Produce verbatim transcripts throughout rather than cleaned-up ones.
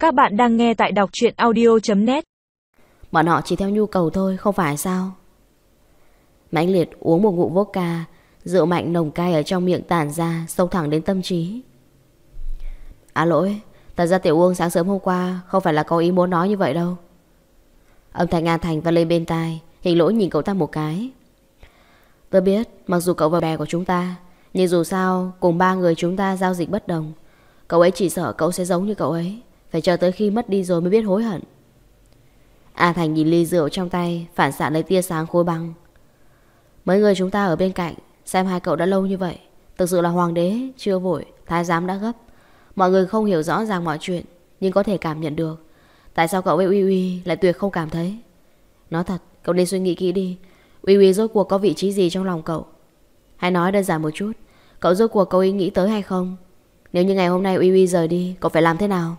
Các bạn đang nghe tại đọc truyện audio chấm net. Bọn họ chỉ theo nhu cầu thôi, không phải sao? Mãnh liệt uống một ngụm vodka, rượu mạnh nồng cay ở trong miệng tản ra, sâu thẳng đến tâm trí. À lỗi, thật ra Tiểu Uông sáng sớm hôm qua không phải là có ý muốn nói như vậy đâu. Âm thanh A Thành vang lên bên tai. Hình Lỗi nhìn cậu ta một cái. Tôi biết, mặc dù cậu và bè của chúng ta, nhưng dù sao cùng ba người chúng ta giao dịch bất đồng. Cậu ấy chỉ sợ cậu sẽ giống như cậu ấy, phải chờ tới khi mất đi rồi mới biết hối hận. A Thành nhìn ly rượu trong tay, phản xạ lấy tia sáng khối băng. Mấy người chúng ta ở bên cạnh xem hai cậu đã lâu như vậy, thực sự là hoàng đế chưa vội, thái giám đã gấp. Mọi người không hiểu rõ ràng mọi chuyện, nhưng có thể cảm nhận được. Tại sao cậu với Uy Uy lại tuyệt không cảm thấy? Nói thật, cậu nên suy nghĩ kỹ đi. Uy Uy rốt cuộc có vị trí gì trong lòng cậu? Hãy nói đơn giản một chút, cậu rốt cuộc có ý nghĩ tới hay không? Nếu như ngày hôm nay Uy Uy rời đi, cậu phải làm thế nào?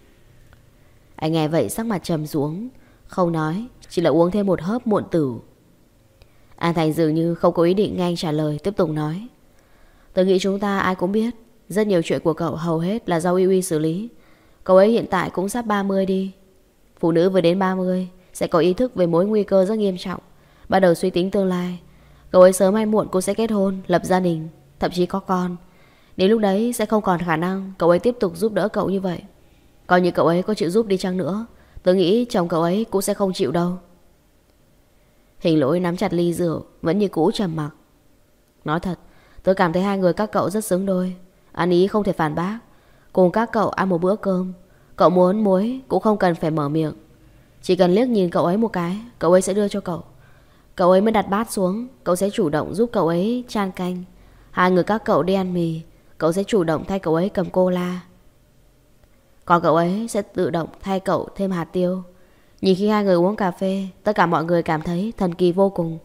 Anh nghe vậy sắc mặt trầm xuống, không nói, chỉ là uống thêm một hớp muộn tử. An Thành dường như không có ý định nghe anh trả lời, tiếp tục nói. Tôi nghĩ chúng ta ai cũng biết, rất nhiều chuyện của cậu hầu hết là do Uy Uy xử lý. Cậu ấy hiện tại cũng sắp ba mươi đi. Phụ nữ vừa đến ba mươi sẽ có ý thức về mối nguy cơ rất nghiêm trọng, bắt đầu suy tính tương lai. Cậu ấy sớm hay muộn cũng sẽ kết hôn, lập gia đình, thậm chí có con. Đến lúc đấy sẽ không còn khả năng cậu ấy tiếp tục giúp đỡ cậu như vậy. Coi như cậu ấy có chịu giúp đi chăng nữa, tôi nghĩ chồng cậu ấy cũng sẽ không chịu đâu. Hình Lỗi nắm chặt ly rượu, vẫn như cũ trầm mặc. Nói thật, tôi cảm thấy hai người các cậu rất xứng đôi. An Ý không thể phản bác. Cùng các cậu ăn một bữa cơm, cậu muốn muối cũng không cần phải mở miệng. Chỉ cần liếc nhìn cậu ấy một cái, cậu ấy sẽ đưa cho cậu. Cậu ấy mới đặt bát xuống, cậu sẽ chủ động giúp cậu ấy chan canh. Hai người các cậu đi ăn mì, cậu sẽ chủ động thay cậu ấy cầm cola. Còn cậu ấy sẽ tự động thay cậu thêm hạt tiêu. Nhìn khi hai người uống cà phê, tất cả mọi người cảm thấy thần kỳ vô cùng.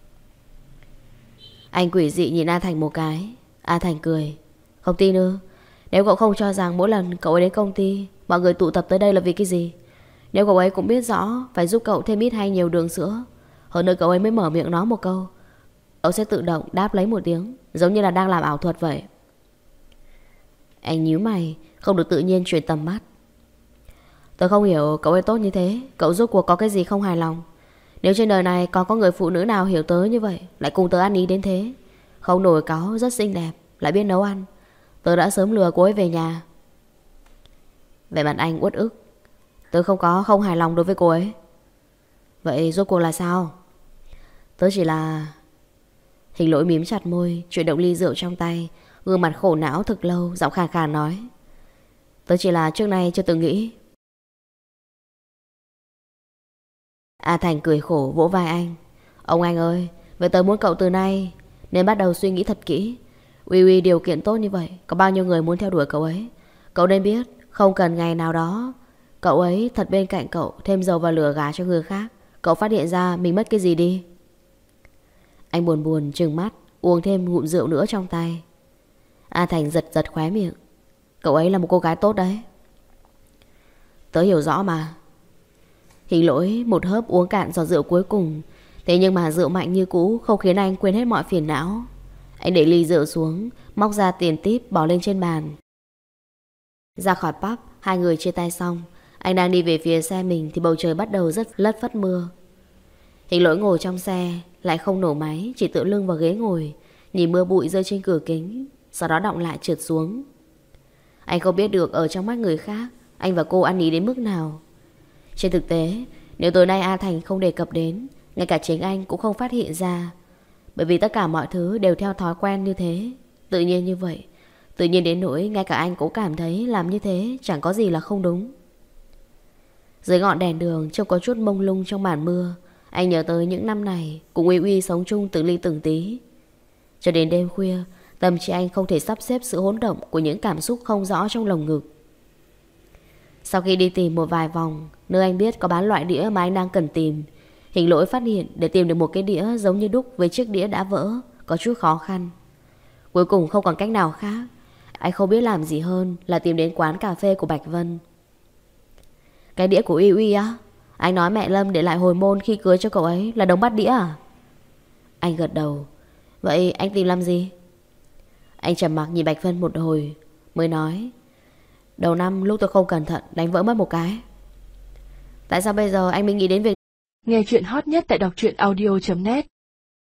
Anh quỷ dị nhìn A Thành một cái. A Thành cười. Không tin ư? Nếu cậu không cho rằng mỗi lần cậu ấy đến công ty, mọi người tụ tập tới đây là vì cái gì? Nếu cậu ấy cũng biết rõ phải giúp cậu thêm ít hay nhiều đường sữa, hơn nữa cậu ấy mới mở miệng nói một câu, cậu sẽ tự động đáp lấy một tiếng, giống như là đang làm ảo thuật vậy. Anh nhíu mày, không được tự nhiên chuyển tầm mắt. Tôi không hiểu cậu ấy tốt như thế, cậu rốt cuộc có cái gì không hài lòng? Nếu trên đời này còn có người phụ nữ nào hiểu tớ như vậy, lại cùng tớ ăn ý đến thế, không nổi cáu, rất xinh đẹp, lại biết nấu ăn, tớ đã sớm lừa cô ấy về nhà. Vẻ mặt anh uất ức. Tớ không có không hài lòng đối với cô ấy. Vậy rốt cuộc là sao? Tớ chỉ là... Hình Lỗi mím chặt môi, chuyển động ly rượu trong tay, gương mặt khổ não thực lâu, giọng khàn khàn nói. Tớ chỉ là trước nay chưa từng nghĩ. A Thành cười khổ vỗ vai anh. Ông anh ơi, vậy tớ muốn cậu từ nay nên bắt đầu suy nghĩ thật kỹ. Uy Uy điều kiện tốt như vậy, có bao nhiêu người muốn theo đuổi cậu ấy. Cậu nên biết, không cần ngày nào đó cậu ấy thật bên cạnh cậu thêm dầu vào lửa gà cho người khác, cậu phát hiện ra mình mất cái gì đi. Anh buồn buồn trừng mắt, uống thêm ngụm rượu nữa trong tay. A Thành giật giật khóe miệng. Cậu ấy là một cô gái tốt đấy. Tớ hiểu rõ mà. Hình Lỗi một hớp uống cạn giọt rượu cuối cùng. Thế nhưng mà rượu mạnh như cũ không khiến anh quên hết mọi phiền não. Anh để ly rượu xuống, móc ra tiền tip bỏ lên trên bàn. Ra khỏi pub, hai người chia tay xong. Anh đang đi về phía xe mình thì bầu trời bắt đầu rất lất phất mưa. Hình Lỗi ngồi trong xe, lại không nổ máy, chỉ tựa lưng vào ghế ngồi, nhìn mưa bụi rơi trên cửa kính, sau đó đọng lại trượt xuống. Anh không biết được ở trong mắt người khác anh và cô ăn ý đến mức nào. Trên thực tế, nếu tối nay A Thành không đề cập đến, ngay cả chính anh cũng không phát hiện ra. Bởi vì tất cả mọi thứ đều theo thói quen như thế, tự nhiên như vậy. Tự nhiên đến nỗi ngay cả anh cũng cảm thấy làm như thế chẳng có gì là không đúng. Dưới ngọn đèn đường trông có chút mông lung trong màn mưa, anh nhớ tới những năm này cùng Uy Uy sống chung từng ly từng tí. Cho đến đêm khuya, tâm trí anh không thể sắp xếp sự hỗn động của những cảm xúc không rõ trong lồng ngực. Sau khi đi tìm một vài vòng, nơi anh biết có bán loại đĩa mà anh đang cần tìm, Hình Lỗi phát hiện để tìm được một cái đĩa giống như đúc với chiếc đĩa đã vỡ có chút khó khăn. Cuối cùng không còn cách nào khác, anh không biết làm gì hơn là tìm đến quán cà phê của Bạch Vân. Cái đĩa của Uy Uy á? Anh nói mẹ Lâm để lại hồi môn khi cưới cho cậu ấy là đống bát đĩa à? Anh gật đầu. Vậy anh tìm làm gì? Anh trầm mặc nhìn Bạch Vân một hồi mới nói, Đầu năm lúc tôi không cẩn thận đánh vỡ mất một cái. Tại sao bây giờ anh mới nghĩ đến việc... Nghe chuyện hot nhất tại đọc truyện audio chấm net